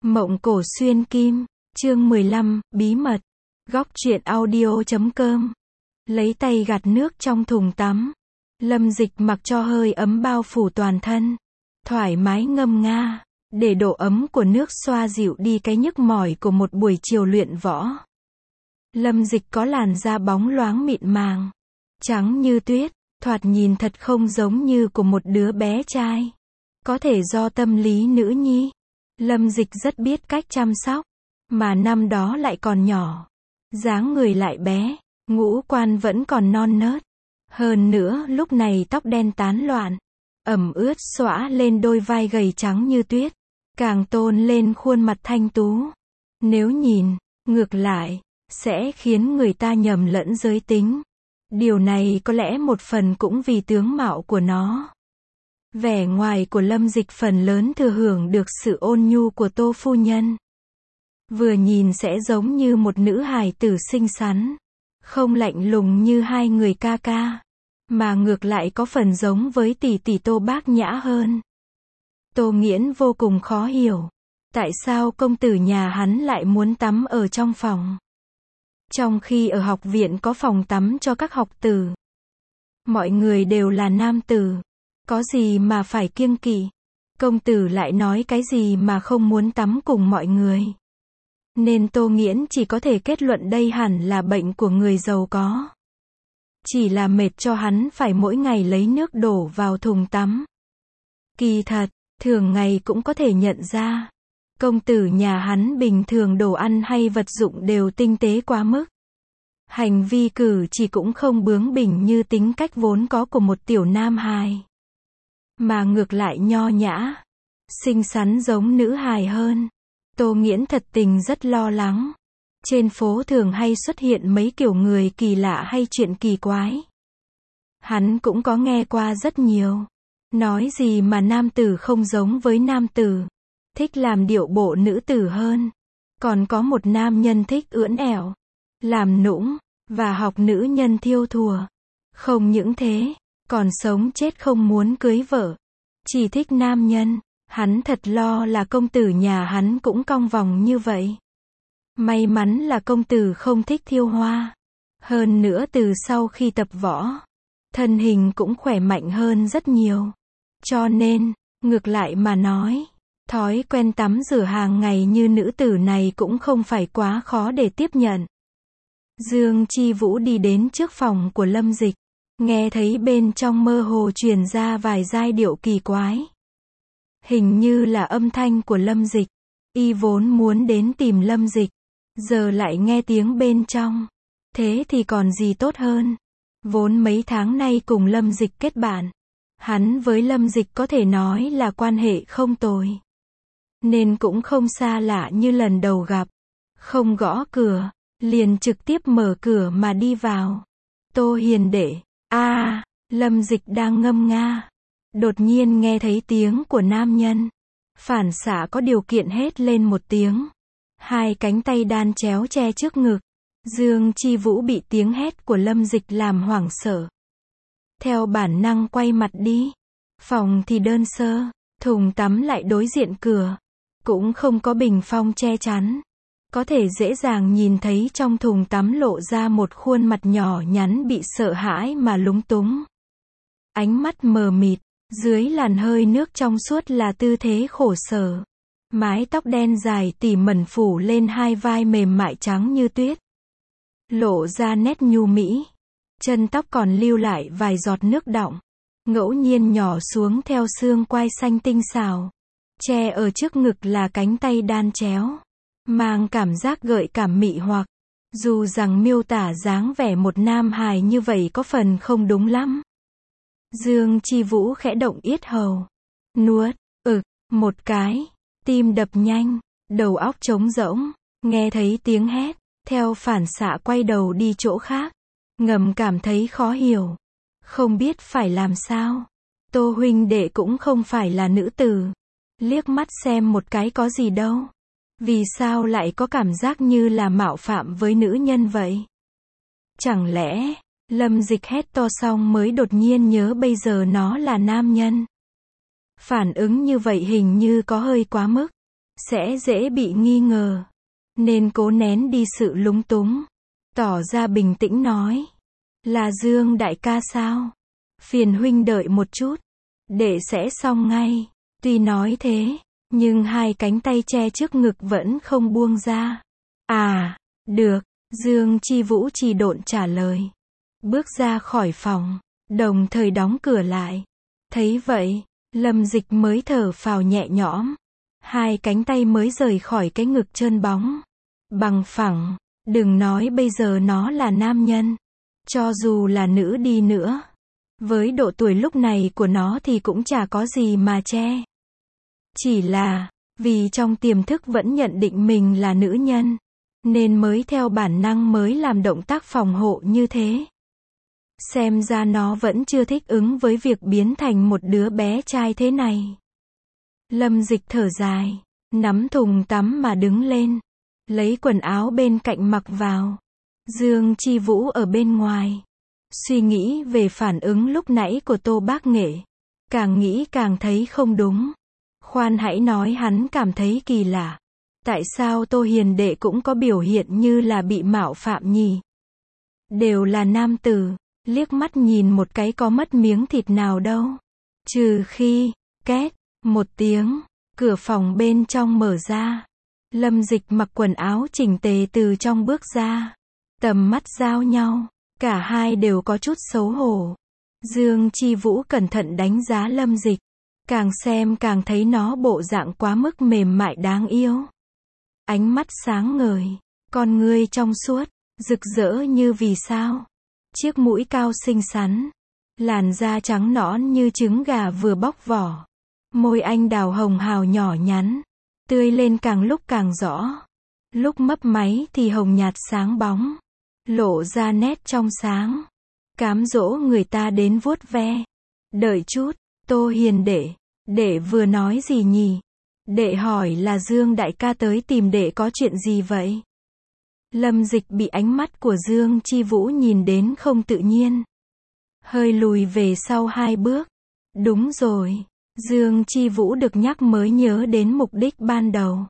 Mộng cổ xuyên kim, chương 15, bí mật. Góc truyện audio.com. Lấy tay gạt nước trong thùng tắm. Lâm Dịch mặc cho hơi ấm bao phủ toàn thân. Thoải mái ngâm nga, để độ ấm của nước xoa dịu đi cái nhức mỏi của một buổi chiều luyện võ. Lâm Dịch có làn da bóng loáng mịn màng, trắng như tuyết, thoạt nhìn thật không giống như của một đứa bé trai. Có thể do tâm lý nữ nhi. Lâm Dịch rất biết cách chăm sóc, mà năm đó lại còn nhỏ, dáng người lại bé, ngũ quan vẫn còn non nớt. Hơn nữa lúc này tóc đen tán loạn, ẩm ướt xõa lên đôi vai gầy trắng như tuyết, càng tôn lên khuôn mặt thanh tú. Nếu nhìn, ngược lại, sẽ khiến người ta nhầm lẫn giới tính. Điều này có lẽ một phần cũng vì tướng mạo của nó. Vẻ ngoài của Lâm Dịch phần lớn thừa hưởng được sự ôn nhu của Tô phu nhân. Vừa nhìn sẽ giống như một nữ hài tử xinh xắn, không lạnh lùng như hai người ca ca, mà ngược lại có phần giống với tỷ tỷ Tô bác nhã hơn. Tô Nghiễn vô cùng khó hiểu, tại sao công tử nhà hắn lại muốn tắm ở trong phòng, trong khi ở học viện có phòng tắm cho các học tử. Mọi người đều là nam tử, có gì mà phải kiêng kỵ. Công tử lại nói cái gì mà không muốn tắm cùng mọi người. Nên Tô Nghiễn chỉ có thể kết luận đây hẳn là bệnh của người giàu có. Chỉ là mệt cho hắn phải mỗi ngày lấy nước đổ vào thùng tắm. Kỳ thật, thường ngày cũng có thể nhận ra. Công tử nhà hắn bình thường đồ ăn hay vật dụng đều tinh tế quá mức. Hành vi cử chỉ cũng không bướng bỉnh như tính cách vốn có của một tiểu nam hài, mà ngược lại nho nhã, xinh xắn giống nữ hài hơn. Tô Nghiễn thật tình rất lo lắng. Trên phố thường hay xuất hiện mấy kiểu người kỳ lạ hay chuyện kỳ quái. Hắn cũng có nghe qua rất nhiều. Nói gì mà nam tử không giống với nam tử, thích làm điệu bộ nữ tử hơn. Còn có một nam nhân thích ưỡn ẻo, làm nũng, và học nữ nhân thiêu thùa. Không những thế, còn sống chết không muốn cưới vợ, chỉ thích nam nhân. Hắn thật lo là công tử nhà hắn cũng cong vòng như vậy. May mắn là công tử không thích thiêu hoa. Hơn nữa từ sau khi tập võ, thân hình cũng khỏe mạnh hơn rất nhiều. Cho nên, ngược lại mà nói, thói quen tắm rửa hàng ngày như nữ tử này cũng không phải quá khó để tiếp nhận. Dương Chi Vũ đi đến trước phòng của Lâm Dịch, nghe thấy bên trong mơ hồ truyền ra vài giai điệu kỳ quái. Hình như là âm thanh của Lâm Dịch. Y vốn muốn đến tìm Lâm Dịch, giờ lại nghe tiếng bên trong. Thế thì còn gì tốt hơn. Vốn mấy tháng nay cùng Lâm Dịch kết bạn, hắn với Lâm Dịch có thể nói là quan hệ không tồi, nên cũng không xa lạ như lần đầu gặp. Không gõ cửa, liền trực tiếp mở cửa mà đi vào. Tô hiền đệ. Lâm Dịch đang ngâm nga, đột nhiên nghe thấy tiếng của nam nhân. Phản xạ có điều kiện hét lên một tiếng. Hai cánh tay đan chéo che trước ngực. Dương Chi Vũ bị tiếng hét của Lâm Dịch làm hoảng sợ. Theo bản năng quay mặt đi. Phòng thì đơn sơ, thùng tắm lại đối diện cửa, cũng không có bình phong che chắn. Có thể dễ dàng nhìn thấy trong thùng tắm lộ ra một khuôn mặt nhỏ nhắn bị sợ hãi mà lúng túng. Ánh mắt mờ mịt, dưới làn hơi nước trong suốt là tư thế khổ sở. Mái tóc đen dài tỉ mẩn phủ lên hai vai mềm mại trắng như tuyết, lộ ra nét nhu mỹ. Chân tóc còn lưu lại vài giọt nước đọng, ngẫu nhiên nhỏ xuống theo xương quai xanh tinh xảo. Che ở trước ngực là cánh tay đan chéo, mang cảm giác gợi cảm mị hoặc. Dù rằng miêu tả dáng vẻ một nam hài như vậy có phần không đúng lắm. Dương Chi Vũ khẽ động yết hầu, nuốt một cái, tim đập nhanh, đầu óc trống rỗng. Nghe thấy tiếng hét, theo phản xạ quay đầu đi chỗ khác, ngầm cảm thấy khó hiểu, không biết phải làm sao. Tô huynh đệ cũng không phải là nữ tử, liếc mắt xem một cái có gì đâu. Vì sao lại có cảm giác như là mạo phạm với nữ nhân vậy? Chẳng lẽ Lâm Dịch hét to xong mới đột nhiên nhớ bây giờ nó là nam nhân? Phản ứng như vậy hình như có hơi quá mức. sẽ dễ bị nghi ngờ. Nên cố nén đi sự lúng túng. Tỏ ra bình tĩnh nói. Là Dương đại ca sao? Phiền huynh đợi một chút. Đệ sẽ xong ngay. Tuy nói thế, nhưng hai cánh tay che trước ngực vẫn không buông ra. À, được, Dương Chi Vũ trì độn trả lời. Bước ra khỏi phòng, đồng thời đóng cửa lại. Thấy vậy, Lâm Dịch mới thở phào nhẹ nhõm. Hai cánh tay mới rời khỏi cái ngực trơn bóng. Bằng phẳng, đừng nói bây giờ nó là nam nhân. Cho dù là nữ đi nữa. Với độ tuổi lúc này của nó thì cũng chả có gì mà che. Chỉ là, vì trong tiềm thức vẫn nhận định mình là nữ nhân. Nên mới theo bản năng mới làm động tác phòng hộ như thế. Xem ra nó vẫn chưa thích ứng với việc biến thành một đứa bé trai thế này. Lâm Dịch thở dài, nắm thùng tắm mà đứng lên. Lấy quần áo bên cạnh mặc vào. Dương Chi Vũ ở bên ngoài. Suy nghĩ về phản ứng lúc nãy của Tô Bác Nghệ. Càng nghĩ càng thấy không đúng. Khoan hãy nói hắn cảm thấy kỳ lạ. Tại sao Tô Hiền đệ cũng có biểu hiện như là bị mạo phạm nhỉ? Đều là nam tử, liếc mắt nhìn một cái có mất miếng thịt nào đâu. Trừ khi, két, một tiếng, cửa phòng bên trong mở ra. Lâm Dịch mặc quần áo chỉnh tề từ trong bước ra. Tầm mắt giao nhau, cả hai đều có chút xấu hổ. Dương Chi Vũ cẩn thận đánh giá Lâm Dịch. Càng xem càng thấy nó bộ dạng quá mức mềm mại đáng yêu. Ánh mắt sáng ngời, con ngươi trong suốt, rực rỡ như vì sao. Chiếc mũi cao xinh xắn, làn da trắng nõn như trứng gà vừa bóc vỏ. Môi anh đào hồng hào nhỏ nhắn, tươi lên càng lúc càng rõ. Lúc mấp máy thì hồng nhạt sáng bóng, lộ ra nét trong sáng. Cám dỗ người ta đến vuốt ve. Đợi chút, Tô Hiền đệ vừa nói gì nhỉ? Đệ hỏi là Dương đại ca tới tìm đệ có chuyện gì vậy? Lâm Dịch bị ánh mắt của Dương Chi Vũ nhìn đến không tự nhiên. Hơi lùi về sau 2 bước. Đúng rồi, Dương Chi Vũ được nhắc mới nhớ đến mục đích ban đầu.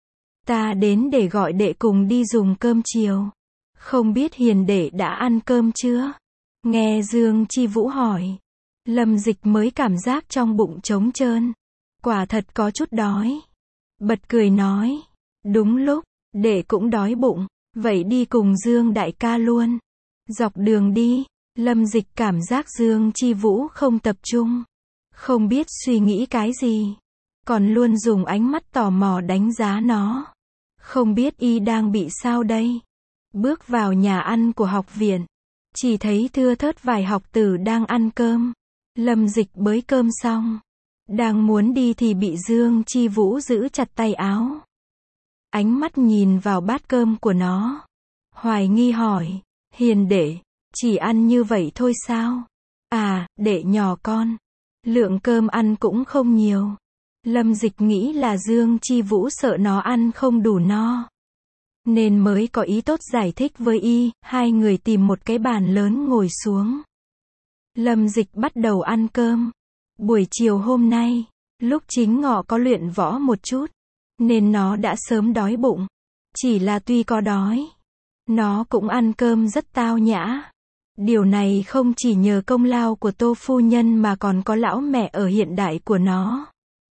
Ta đến để gọi đệ cùng đi dùng cơm chiều. Không biết Hiền đệ đã ăn cơm chưa? Nghe Dương Chi Vũ hỏi. Lâm Dịch mới cảm giác trong bụng trống trơn. Quả thật có chút đói. Bật cười nói. Đúng lúc, đệ cũng đói bụng. Vậy đi cùng Dương đại ca luôn. Dọc đường đi, Lâm Dịch cảm giác Dương Chi Vũ không tập trung. Không biết suy nghĩ cái gì. Còn luôn dùng ánh mắt tò mò đánh giá nó. Không biết y đang bị sao đây. Bước vào nhà ăn của học viện. Chỉ thấy thưa thớt vài học tử đang ăn cơm. Lâm Dịch bới cơm xong. Đang muốn đi thì bị Dương Chi Vũ giữ chặt tay áo. Ánh mắt nhìn vào bát cơm của nó. Hoài nghi hỏi. Hiền đệ, chỉ ăn như vậy thôi sao? À, đệ nhỏ con. Lượng cơm ăn cũng không nhiều. Lâm Dịch nghĩ là Dương Chi Vũ sợ nó ăn không đủ no. Nên mới có ý tốt giải thích với y. Hai người tìm một cái bàn lớn ngồi xuống. Lâm Dịch bắt đầu ăn cơm. Buổi chiều hôm nay, lúc Chính Ngọ có luyện võ một chút, nên nó đã sớm đói bụng. Chỉ là tuy có đói, nó cũng ăn cơm rất tao nhã. Điều này không chỉ nhờ công lao của Tô phu nhân mà còn có lão mẹ ở hiện đại của nó.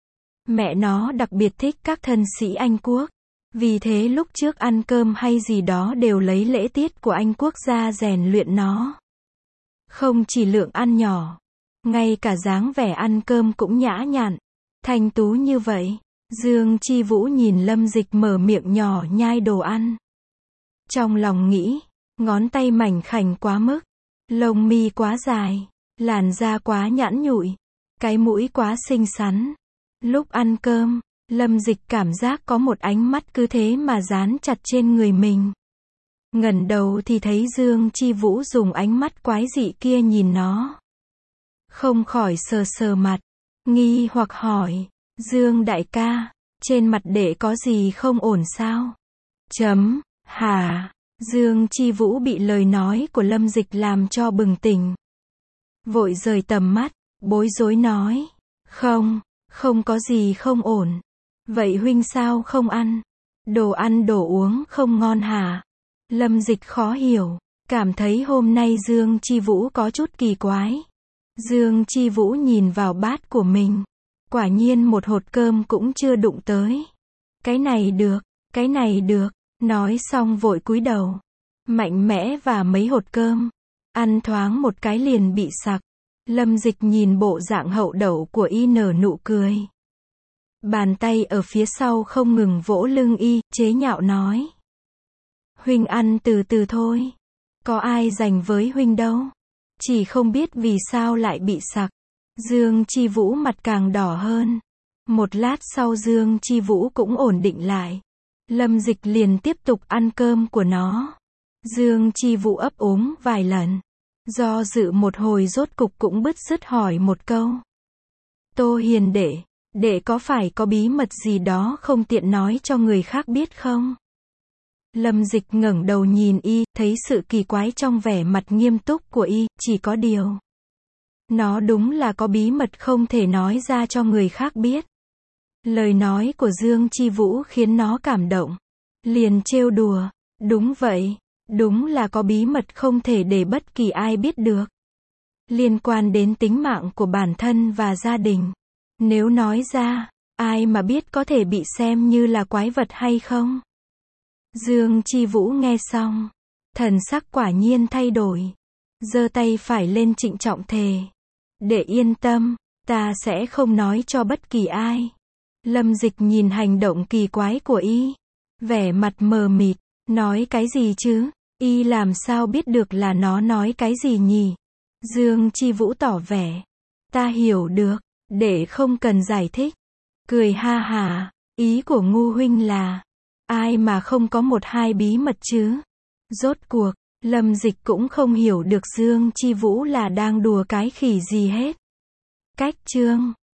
Mẹ nó đặc biệt thích các thân sĩ Anh Quốc. Vì thế lúc trước ăn cơm hay gì đó đều lấy lễ tiết của Anh Quốc ra rèn luyện nó. Không chỉ lượng ăn nhỏ, ngay cả dáng vẻ ăn cơm cũng nhã nhặn, thanh tú như vậy. Dương Chi Vũ nhìn Lâm Dịch mở miệng nhỏ nhai đồ ăn. Trong lòng nghĩ, ngón tay mảnh khảnh quá mức, lông mi quá dài, làn da quá nhẵn nhụi, cái mũi quá xinh xắn. Lúc ăn cơm, Lâm Dịch cảm giác có một ánh mắt cứ thế mà dán chặt trên người mình. Ngẩng đầu thì thấy Dương Chi Vũ dùng ánh mắt quái dị kia nhìn nó. Không khỏi sờ sờ mặt, nghi hoặc hỏi, Dương đại ca, trên mặt đệ có gì không ổn sao? Hả? Dương Chi Vũ bị lời nói của Lâm Dịch làm cho bừng tỉnh. Vội rời tầm mắt, bối rối nói, không có gì không ổn. Vậy huynh sao không ăn? Đồ ăn đồ uống không ngon hả? Lâm Dịch khó hiểu, cảm thấy hôm nay Dương Chi Vũ có chút kỳ quái. Dương Chi Vũ nhìn vào bát của mình. Quả nhiên một hột cơm cũng chưa đụng tới. Cái này được, cái này được. Nói xong vội cúi đầu. Mạnh mẽ và mấy hột cơm. Ăn thoáng một cái liền bị sặc. Lâm Dịch nhìn bộ dạng hậu đậu của y nở nụ cười. Bàn tay ở phía sau không ngừng vỗ lưng y, chế nhạo nói. Huynh ăn từ từ thôi. Có ai giành với huynh đâu. Chỉ không biết vì sao lại bị sặc. Dương Chi Vũ mặt càng đỏ hơn. Một lát sau Dương Chi Vũ cũng ổn định lại. Lâm Dịch liền tiếp tục ăn cơm của nó. Dương Chi Vũ ấp úng vài lần. Do dự một hồi rốt cục cũng bứt rứt hỏi một câu. Tô Hiền đệ có phải có bí mật gì đó không tiện nói cho người khác biết không? Lâm Dịch ngẩng đầu nhìn y, thấy sự kỳ quái trong vẻ mặt nghiêm túc của y, chỉ có điều. Nó đúng là có bí mật không thể nói ra cho người khác biết. Lời nói của Dương Chi Vũ khiến nó cảm động. Liền trêu đùa, đúng vậy, đúng là có bí mật không thể để bất kỳ ai biết được. Liên quan đến tính mạng của bản thân và gia đình. Nếu nói ra, ai mà biết có thể bị xem như là quái vật hay không? Dương Chi Vũ nghe xong, thần sắc quả nhiên thay đổi. Giơ tay phải lên trịnh trọng thề. Để yên tâm, ta sẽ không nói cho bất kỳ ai. Lâm Dịch nhìn hành động kỳ quái của y. Vẻ mặt mờ mịt, nói cái gì chứ? Y làm sao biết được là nó nói cái gì nhỉ? Dương Chi Vũ tỏ vẻ. Ta hiểu được, để không cần giải thích. Cười ha hả, ý của ngu huynh là, ai mà không có một hai bí mật chứ? Rốt cuộc, Lâm Dịch cũng không hiểu được Dương Chi Vũ là đang đùa cái khỉ gì hết. Cách chương